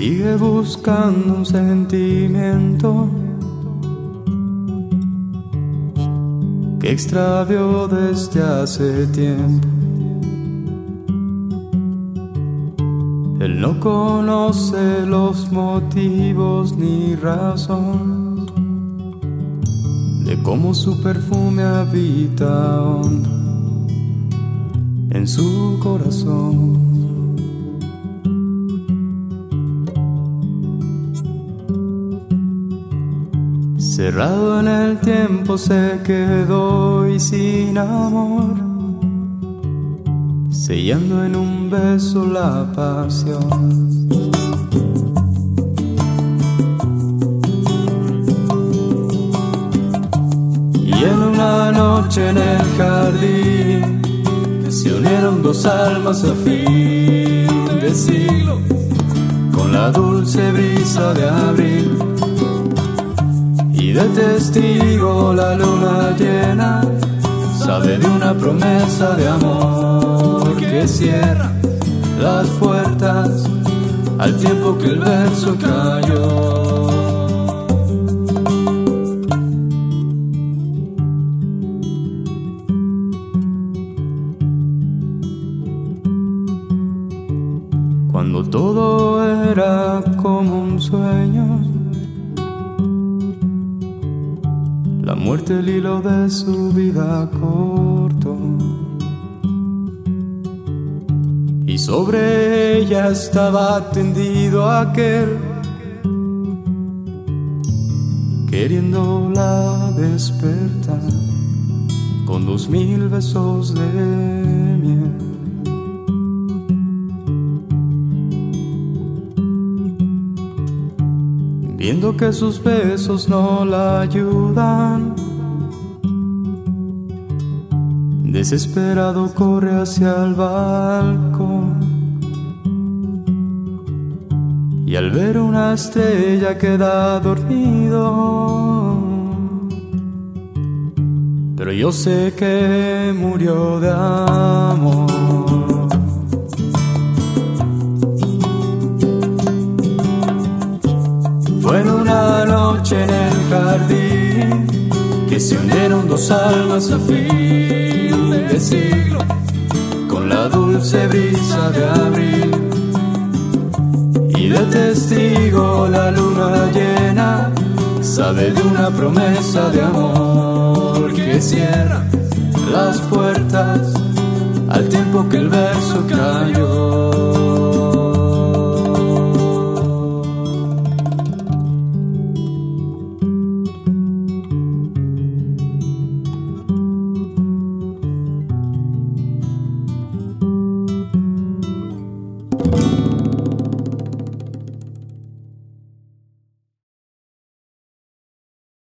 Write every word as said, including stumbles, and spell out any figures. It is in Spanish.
sigue buscando un sentimiento que extravió desde hace tiempo. Él no conoce los motivos ni razón de cómo su perfume habita hondo en su corazón. Cerrado en el tiempo se quedó y sin amor, sellando en un beso la pasión. Y en una noche en el jardín se unieron dos almas a fin de siglo, con la dulce brisa de abril. Y de testigo la luna llena sabe de una promesa de amor que cierra las puertas al tiempo que el verso cayó. Cuando todo era como un sueño, la muerte el hilo de su vida cortó, y sobre ella estaba tendido aquel, queriéndola despertar con dos mil besos de miel. Viendo que sus besos no la ayudan, desesperado corre hacia el balcón, y al ver una estrella queda dormido. Pero yo sé que murió de amor. Fue en una noche en el jardín que se unieron dos almas a fin de siglo, con la dulce brisa de abril. Y de testigo la luna llena sabe de una promesa de amor que cierra las puertas al tiempo que el verso cayó.